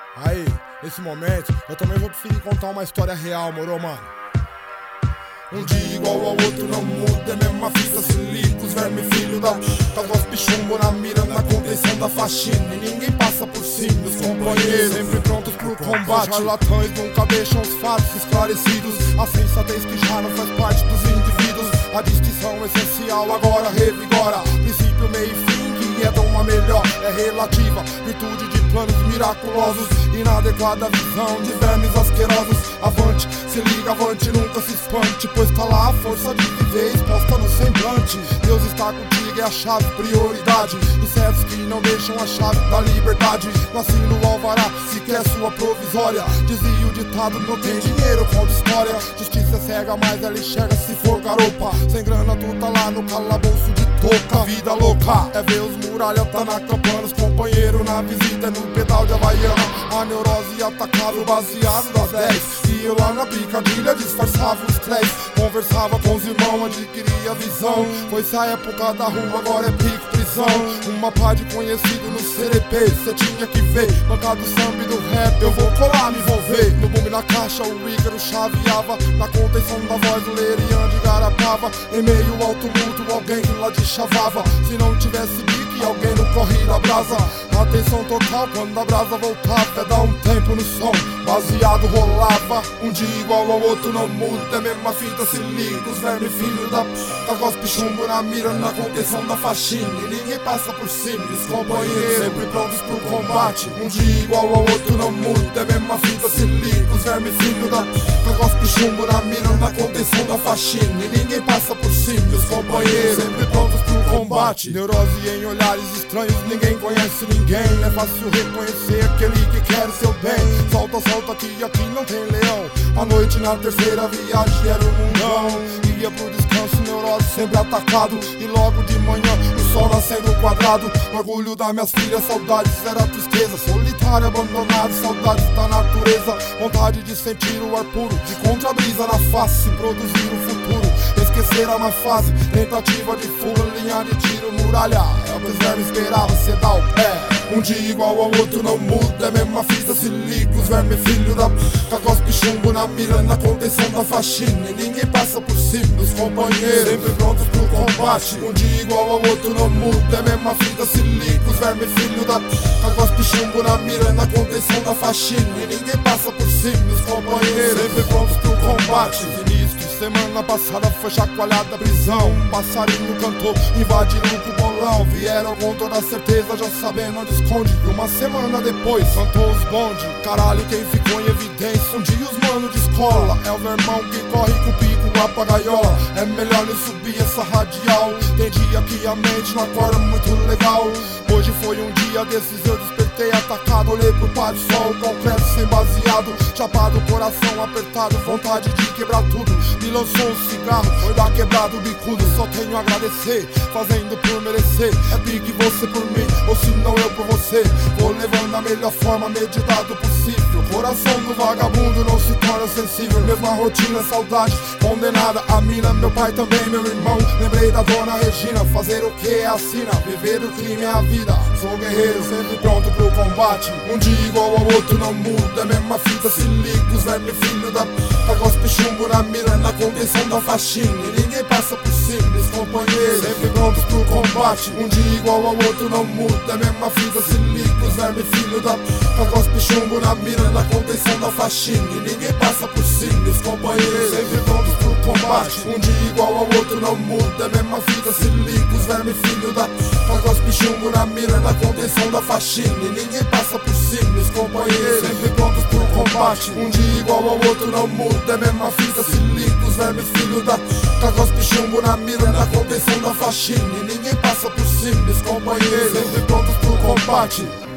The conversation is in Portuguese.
Aí, nesse momento, eu também vou preferir contar uma história real, moro, mano? Um dia igual ao outro não muda, é mesma fita, se liga, os vermes filho da puta, gospe chumbo na mira, na contenção da faxina. E ninguém passa por cima, os companheiros sempre prontos pro combate. Os charlatães nunca deixam os fatos esclarecidos, a sensatez que já não faz parte dos indivíduos. A distinção essencial agora revigora, princípio, meio e fim, que é uma melhor, é relativa, virtude de planos miraculosos, inadequada visão de vermes asquerosos. Avante, se liga, avante, nunca se espante, pois tá lá a força de viver exposta no semblante. Deus está contigo, é a chave, prioridade. Insetos que não deixam a chave da liberdade. Nasci no alvará, se quer sua provisória. Dizia o ditado, não tem dinheiro, conta história. Justiça é cega, mas ela enxerga se for garopa. Sem grana tu tá lá no calabouço de touca. Vida louca é ver os muralha tá na campana, os companheiros na visita, é no pedal de Havaiana. A neurose atacava o baseado das 10. E eu lá na picadilha disfarçava o estresse. Conversava com os irmãos, adquiria visão. Foi essa época da rua, agora é pico prisão. Uma pá de conhecido no CRP, cê tinha que ver. Bancado samba e do rap, eu vou colar, me envolver. No boom na caixa, o Ícaro chaveava. Na contenção da voz, o Leriande garapava. Em meio ao tumulto, alguém que lá deschavava. Se não tivesse bique, alguém não corre da brasa. Atenção total quando a brasa voltava, é dar um tempo no som, baseado rolava. Um dia igual ao outro não muda, é mesma fita, se liga, os vermes filho da puta, gospe chumbo na mira, na contenção da faxina. E ninguém passa por cima, os companheiros sempre prontos pro combate. Um dia igual ao outro não muda, é mesma fita, se liga, os vermes filho da puta, gospe chumbo na mira, na contenção da faxina. E ninguém passa por cima, os companheiros sempre prontos pro combate. Neurose em olhares estranhos, ninguém conhece ninguém. É fácil reconhecer aquele que quer o seu bem. Solta, solta que aqui não tem leão. A noite na terceira viagem era um mundão. Ia pro descanso, neurose sempre atacado. E logo de manhã o sol nascendo quadrado. Orgulho das minhas filhas, saudades era tristeza. Solitário, abandonado, saudades da natureza. Vontade de sentir o ar puro, de contra-brisa na face, produzir o futuro. Esquecer a má fase, tentativa de fuga, linha de tiro, muralha. É o que os vermes esperavam, cê dá o pé. Um dia igual ao outro não muda, é mesma fita, se liga, os vermes filho da puta, gospe chumbo na mira, na contenção da faxina. E ninguém passa por cima, os companheiros sempre prontos pro combate. Um dia igual ao outro não muda, é mesma fita, se liga, os vermes filho da puta, gospe chumbo na mira, na contenção da faxina. E ninguém passa por cima, os companheiros sempre prontos pro combate. Semana passada foi chacoalhada a prisão. Um passarinho cantou, invadiram o bolão. Vieram com toda certeza, já sabendo onde esconde. E uma semana depois, cantou os bonde. Caralho, quem ficou em evidência? Um dia os mano de escola. É o vermão que corre com o pico, a pagaiola. É melhor nem subir essa radial. Tem dia que a mente não acorda muito legal. Hoje foi um dia desses, eu despertei atacado. Olhei pro pá de sol, concreto sem baseado. Chapado, coração apertado, vontade de quebrar tudo. Me lançou um cigarro, foi dar quebrado bicudo. Só tenho a agradecer, fazendo por merecer. É pique você por mim, ou se não eu por você. Vou levando a melhor forma, meditado possível. Coração do vagabundo não se torna sensível. Mesma rotina, saudade, condenada. A mina, meu pai também, meu irmão. Lembrei da dona Regina, fazer o que é a sina. Viver o crime é a vida, sou guerreiro, sempre pronto pro combate. Um dia igual ao outro não muda, é mesma fita, se liga, os vermes filho da puta, gospe chumbo na mira, na contenção da faxina. E ninguém passa por cima, os companheiros sempre prontos pro combate. Um dia igual ao outro não muda, é mesma fita, se liga, os vermes filho da puta, gospe chumbo na mira, na contenção da faxina. E ninguém passa por cima, os companheiros sempre prontos pro combate. Um dia igual ao outro não muda, é mesma fita, se liga, os vermes filho da puta, gospe chumbo na mira, na contenção da faxina. E ninguém passa por cima, os companheiros sempre prontos pro combate. Um dia igual ao outro não muda, é mesma fita, se liga, os vermes filho da puta, gospe chumbo na mira, na contenção da faxina. E ninguém passa por cima, os companheiros sempre prontos pro combate.